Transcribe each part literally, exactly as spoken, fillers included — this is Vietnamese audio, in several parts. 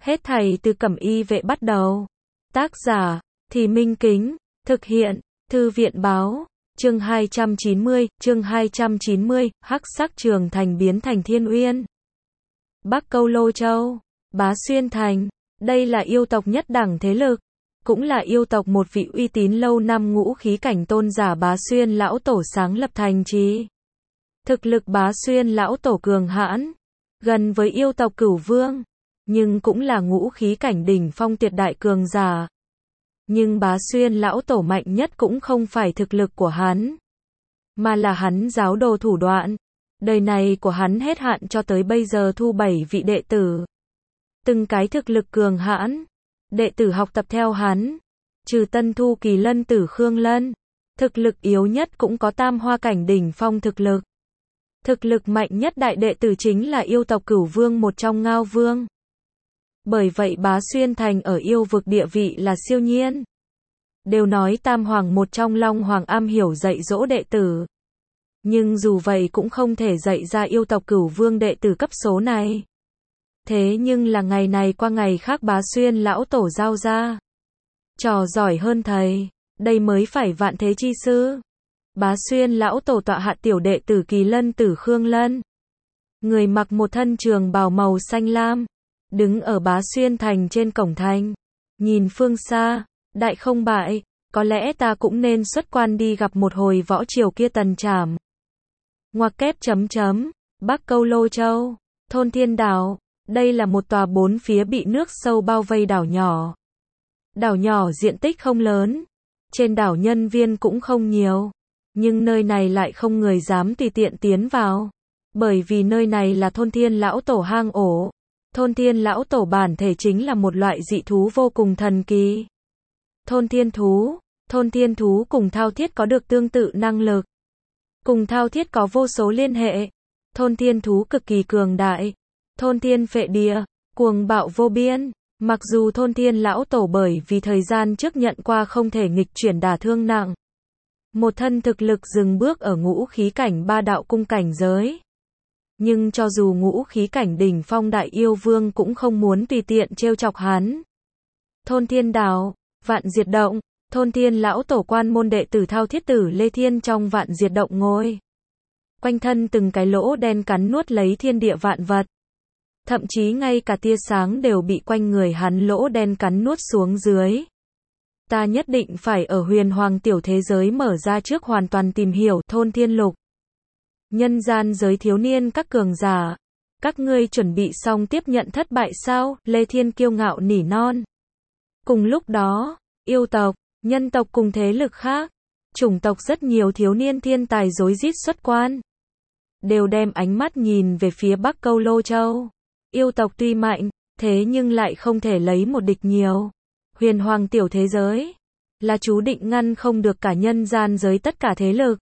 Hết thảy từ Cẩm Y Vệ bắt đầu. Tác giả, Thì Minh Kính, thực hiện, Thư viện Báo, chương hai trăm chín mươi, chương hai trăm chín mươi, hắc sắc trường thành biến thành Thiên Uyên. Bắc Câu Lô Châu, Bá Xuyên Thành, đây là yêu tộc nhất đẳng thế lực, cũng là yêu tộc một vị uy tín lâu năm ngũ khí cảnh tôn giả Bá Xuyên lão tổ sáng lập thành trì. Thực lực Bá Xuyên lão tổ cường hãn, gần với yêu tộc Cửu Vương, nhưng cũng là ngũ khí cảnh đỉnh phong tuyệt đại cường giả. Nhưng Bá Xuyên lão tổ mạnh nhất cũng không phải thực lực của hắn, mà là hắn giáo đồ thủ đoạn. Đời này của hắn hết hạn cho tới bây giờ thu bảy vị đệ tử. Từng cái thực lực cường hãn, đệ tử học tập theo hắn, trừ Tân Thu Kỳ Lân Tử Khương Lân, thực lực yếu nhất cũng có tam hoa cảnh đỉnh phong thực lực. Thực lực mạnh nhất đại đệ tử chính là yêu tộc Cửu Vương một trong Ngao Vương. Bởi vậy Bá Xuyên Thành ở yêu vực địa vị là siêu nhiên. Đều nói Tam Hoàng một trong Long Hoàng am hiểu dạy dỗ đệ tử. Nhưng dù vậy cũng không thể dạy ra yêu tộc Cửu Vương đệ tử cấp số này. Thế nhưng là ngày này qua ngày khác Bá Xuyên lão tổ giao ra. Trò giỏi hơn thầy, đây mới phải vạn thế chi sư. Bá Xuyên lão tổ tọa hạ tiểu đệ tử Kỳ Lân Tử Khương Lân. Người mặc một thân trường bào màu xanh lam, đứng ở Bá Xuyên Thành trên cổng thành, nhìn phương xa, đại không bại, có lẽ ta cũng nên xuất quan đi gặp một hồi võ triều kia tần trảm. Ngoặc kép chấm chấm, Bắc Câu Lô Châu, thôn Thiên Đảo, đây là một tòa bốn phía bị nước sâu bao vây đảo nhỏ. Đảo nhỏ diện tích không lớn, trên đảo nhân viên cũng không nhiều, nhưng nơi này lại không người dám tùy tiện tiến vào, bởi vì nơi này là thôn Thiên lão tổ hang ổ. Thôn Thiên lão tổ bản thể chính là một loại dị thú vô cùng thần kỳ. Thôn Thiên thú, thôn Thiên thú cùng Thao Thiết có được tương tự năng lực. Cùng Thao Thiết có vô số liên hệ. Thôn Thiên thú cực kỳ cường đại. Thôn Thiên phệ địa, cuồng bạo vô biên. Mặc dù thôn Thiên lão tổ bởi vì thời gian trước nhận qua không thể nghịch chuyển đả thương nặng. Một thân thực lực dừng bước ở ngũ khí cảnh ba đạo cung cảnh giới. Nhưng cho dù ngũ khí cảnh đỉnh phong đại yêu vương cũng không muốn tùy tiện trêu chọc hắn. Thôn Thiên Đảo, Vạn Diệt Động, thôn Thiên lão tổ quan môn đệ tử Thao Thiết tử Lê Thiên trong Vạn Diệt Động ngồi. Quanh thân từng cái lỗ đen cắn nuốt lấy thiên địa vạn vật. Thậm chí ngay cả tia sáng đều bị quanh người hắn lỗ đen cắn nuốt xuống dưới. Ta nhất định phải ở huyền hoàng tiểu thế giới mở ra trước hoàn toàn tìm hiểu thôn Thiên Lục. Nhân gian giới thiếu niên các cường giả, các ngươi chuẩn bị xong tiếp nhận thất bại sao? Lê Thiên kiêu ngạo nỉ non. Cùng lúc đó, yêu tộc, nhân tộc cùng thế lực khác, chủng tộc rất nhiều thiếu niên thiên tài rối rít xuất quan, đều đem ánh mắt nhìn về phía Bắc Câu Lô Châu. Yêu tộc tuy mạnh, thế nhưng lại không thể lấy một địch nhiều. Huyền hoàng tiểu thế giới là chú định ngăn không được cả nhân gian giới tất cả thế lực.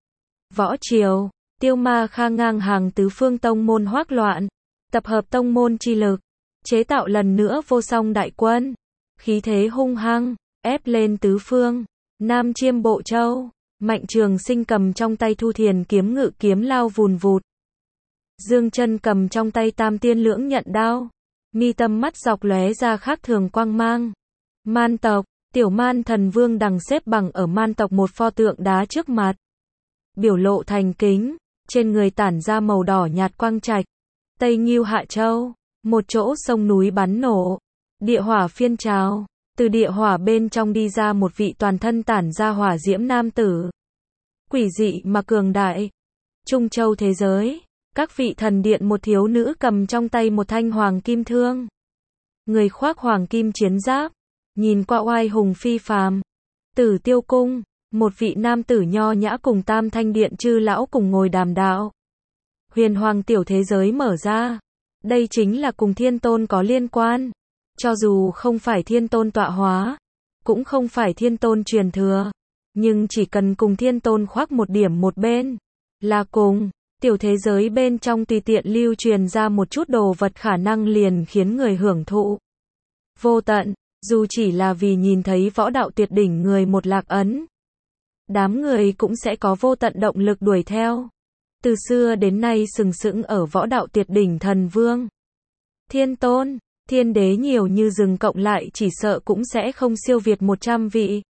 Võ triều, Tiêu Ma Kha ngang hàng tứ phương tông môn hoác loạn, tập hợp tông môn chi lực, chế tạo lần nữa vô song đại quân, khí thế hung hăng, ép lên tứ phương. Nam Chiêm Bộ Châu, Mạnh Trường Sinh cầm trong tay Thu Thiền kiếm ngự kiếm lao vùn vụt. Dương Chân cầm trong tay Tam Tiên Lưỡng Nhận đao, mi tâm mắt dọc lóe ra khác thường quang mang. Man tộc, Tiểu Man Thần Vương đằng xếp bằng ở man tộc một pho tượng đá trước mặt, biểu lộ thành kính. Trên người tản ra màu đỏ nhạt quang trạch. Tây Ngưu Hạ Châu, một chỗ sông núi bắn nổ, địa hỏa phiên trào, từ địa hỏa bên trong đi ra một vị toàn thân tản ra hỏa diễm nam tử. Quỷ dị mà cường đại. Trung Châu thế giới, các vị thần điện một thiếu nữ cầm trong tay một thanh hoàng kim thương. Người khoác hoàng kim chiến giáp, nhìn qua oai hùng phi phàm. Tử Tiêu Cung, một vị nam tử nho nhã cùng Tam Thanh Điện chư lão cùng ngồi đàm đạo. Huyền hoàng tiểu thế giới mở ra. Đây chính là cùng Thiên Tôn có liên quan. Cho dù không phải Thiên Tôn tọa hóa, cũng không phải Thiên Tôn truyền thừa, nhưng chỉ cần cùng Thiên Tôn khoác một điểm một bên, là cùng tiểu thế giới bên trong tùy tiện lưu truyền ra một chút đồ vật khả năng liền khiến người hưởng thụ vô tận, dù chỉ là vì nhìn thấy võ đạo tuyệt đỉnh người một lạc ấn. Đám người cũng sẽ có vô tận động lực đuổi theo. Từ xưa đến nay sừng sững ở võ đạo tuyệt đỉnh thần vương, Thiên Tôn, Thiên đế nhiều như rừng cộng lại chỉ sợ cũng sẽ không siêu việt một trăm vị.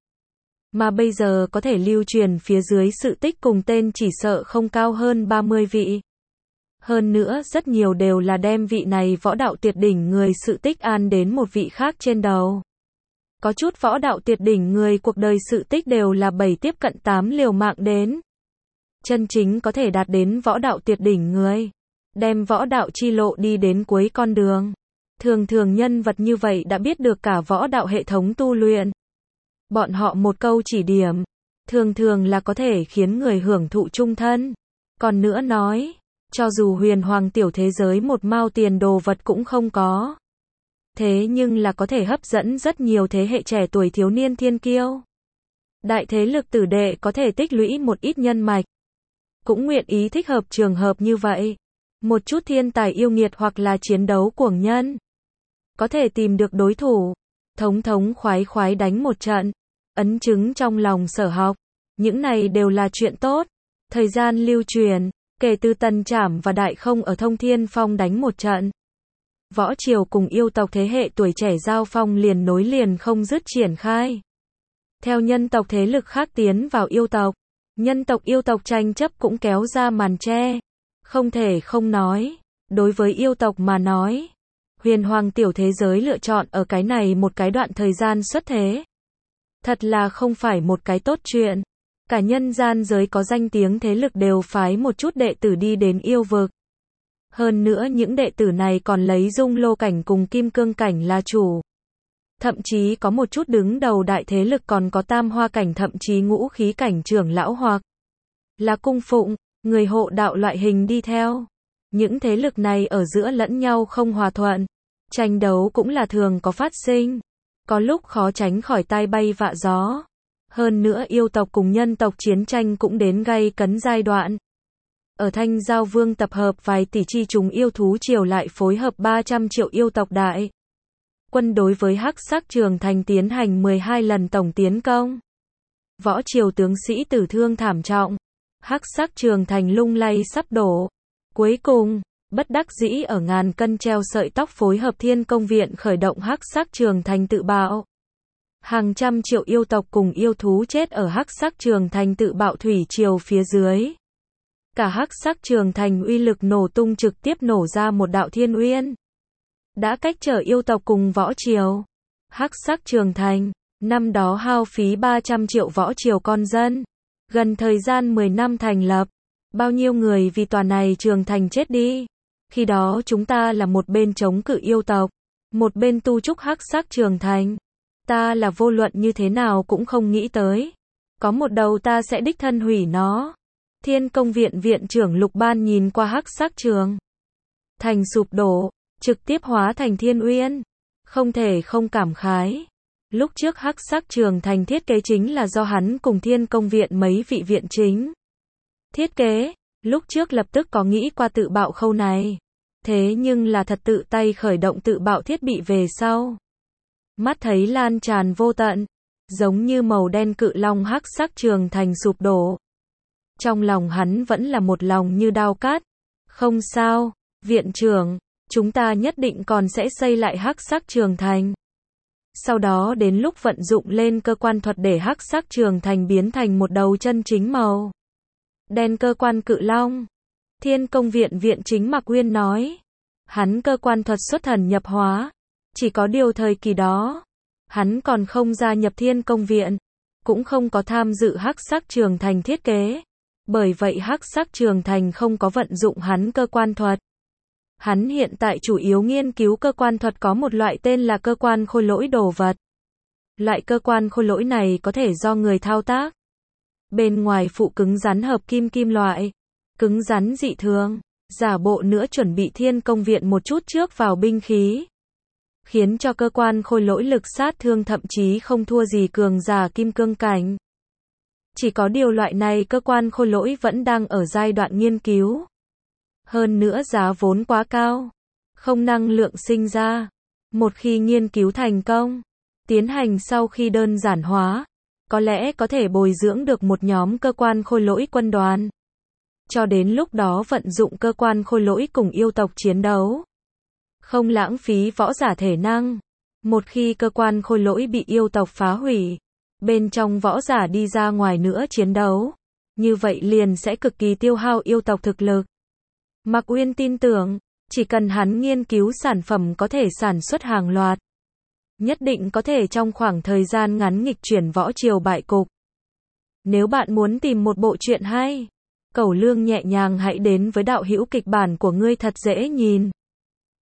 Mà bây giờ có thể lưu truyền phía dưới sự tích cùng tên chỉ sợ không cao hơn ba mươi vị. Hơn nữa rất nhiều đều là đem vị này võ đạo tuyệt đỉnh người sự tích an đến một vị khác trên đầu. Có chút võ đạo tuyệt đỉnh người cuộc đời sự tích đều là bảy tiếp cận tám liều mạng đến. Chân chính có thể đạt đến võ đạo tuyệt đỉnh người. Đem võ đạo chi lộ đi đến cuối con đường. Thường thường nhân vật như vậy đã biết được cả võ đạo hệ thống tu luyện. Bọn họ một câu chỉ điểm. Thường thường là có thể khiến người hưởng thụ chung thân. Còn nữa nói. Cho dù huyền hoàng tiểu thế giới một mao tiền đồ vật cũng không có. Thế nhưng là có thể hấp dẫn rất nhiều thế hệ trẻ tuổi thiếu niên thiên kiêu. Đại thế lực tử đệ có thể tích lũy một ít nhân mạch. Cũng nguyện ý thích hợp trường hợp như vậy. Một chút thiên tài yêu nghiệt hoặc là chiến đấu cuồng nhân. Có thể tìm được đối thủ. Thống thống khoái khoái đánh một trận. Ấn chứng trong lòng sở học. Những này đều là chuyện tốt. Thời gian lưu truyền. Kể từ Tần Trảm và Đại Không ở Thông Thiên Phong đánh một trận. Võ triều cùng yêu tộc thế hệ tuổi trẻ giao phong liền nối liền không dứt triển khai. Theo nhân tộc thế lực khác tiến vào yêu tộc. Nhân tộc yêu tộc tranh chấp cũng kéo ra màn che. Không thể không nói. Đối với yêu tộc mà nói. Huyền hoàng tiểu thế giới lựa chọn ở cái này một cái đoạn thời gian xuất thế. Thật là không phải một cái tốt chuyện. Cả nhân gian giới có danh tiếng thế lực đều phái một chút đệ tử đi đến yêu vực. Hơn nữa những đệ tử này còn lấy dung lô cảnh cùng kim cương cảnh là chủ. Thậm chí có một chút đứng đầu đại thế lực còn có tam hoa cảnh thậm chí ngũ khí cảnh trưởng lão hoặc là cung phụng, người hộ đạo loại hình đi theo. Những thế lực này ở giữa lẫn nhau không hòa thuận. Tranh đấu cũng là thường có phát sinh. Có lúc khó tránh khỏi tai bay vạ gió. Hơn nữa yêu tộc cùng nhân tộc chiến tranh cũng đến gay cấn giai đoạn. Ở Thanh Giao Vương tập hợp vài tỷ chi chúng yêu thú triều lại phối hợp ba trăm triệu yêu tộc đại quân đối với Hắc Sắc Trường Thành tiến hành mười hai lần tổng tiến công. Võ triều tướng sĩ tử thương thảm trọng. Hắc Sắc Trường Thành lung lay sắp đổ. Cuối cùng, bất đắc dĩ ở ngàn cân treo sợi tóc phối hợp Thiên Công Viện khởi động Hắc Sắc Trường Thành tự bạo. Hàng trăm triệu yêu tộc cùng yêu thú chết ở Hắc Sắc Trường Thành tự bạo thủy triều phía dưới. Cả Hắc Sắc Trường Thành uy lực nổ tung trực tiếp nổ ra một đạo thiên uyên. Đã cách trở yêu tộc cùng võ triều. Hắc Sắc Trường Thành, năm đó hao phí ba trăm triệu võ triều con dân. Gần thời gian mười năm thành lập. Bao nhiêu người vì tòa này trường thành chết đi. Khi đó chúng ta là một bên chống cự yêu tộc. Một bên tu trúc Hắc Sắc Trường Thành. Ta là vô luận như thế nào cũng không nghĩ tới. Có một đầu ta sẽ đích thân hủy nó. Thiên Công Viện viện trưởng Lục Ban nhìn qua Hắc Sắc Trường Thành sụp đổ, trực tiếp hóa thành thiên uyên. Không thể không cảm khái. Lúc trước Hắc Sắc Trường Thành thiết kế chính là do hắn cùng Thiên Công Viện mấy vị viện chính thiết kế. Lúc trước lập tức có nghĩ qua tự bạo khâu này. Thế nhưng là thật tự tay khởi động tự bạo thiết bị về sau. Mắt thấy lan tràn vô tận. Giống như màu đen cự long Hắc Sắc Trường Thành sụp đổ. Trong lòng hắn vẫn là một lòng như đao cát. Không sao, viện trưởng, chúng ta nhất định còn sẽ xây lại Hắc Sắc Trường Thành. Sau đó đến lúc vận dụng lên cơ quan thuật để Hắc Sắc Trường Thành biến thành một đầu chân chính màu đen cơ quan cự long. Thiên Công Viện viện chính Mạc Uyên nói. Hắn cơ quan thuật xuất thần nhập hóa. Chỉ có điều thời kỳ đó, hắn còn không gia nhập Thiên Công Viện, cũng không có tham dự Hắc Sắc Trường Thành thiết kế. Bởi vậy Hắc Sắc Trường Thành không có vận dụng hắn cơ quan thuật. Hắn hiện tại chủ yếu nghiên cứu cơ quan thuật có một loại tên là cơ quan khôi lỗi đồ vật. Loại cơ quan khôi lỗi này có thể do người thao tác. Bên ngoài phụ cứng rắn hợp kim kim loại, cứng rắn dị thường, giả bộ nữa chuẩn bị Thiên Công Viện một chút trước vào binh khí. Khiến cho cơ quan khôi lỗi lực sát thương thậm chí không thua gì cường giả kim cương cảnh. Chỉ có điều loại này cơ quan khôi lỗi vẫn đang ở giai đoạn nghiên cứu. Hơn nữa giá vốn quá cao. Không năng lượng sinh ra. Một khi nghiên cứu thành công, tiến hành sau khi đơn giản hóa, có lẽ có thể bồi dưỡng được một nhóm cơ quan khôi lỗi quân đoàn. Cho đến lúc đó vận dụng cơ quan khôi lỗi cùng yêu tộc chiến đấu. không lãng phí võ giả thể năng. Một khi cơ quan khôi lỗi bị yêu tộc phá hủy, bên trong võ giả đi ra ngoài nữa chiến đấu, như vậy liền sẽ cực kỳ tiêu hao yêu tộc thực lực. Mạc Uyên tin tưởng, chỉ cần hắn nghiên cứu sản phẩm có thể sản xuất hàng loạt, nhất định có thể trong khoảng thời gian ngắn nghịch chuyển võ triều bại cục. Nếu bạn muốn tìm một bộ truyện hay, Cẩu Lương nhẹ nhàng hãy đến với đạo hữu kịch bản của ngươi thật dễ nhìn.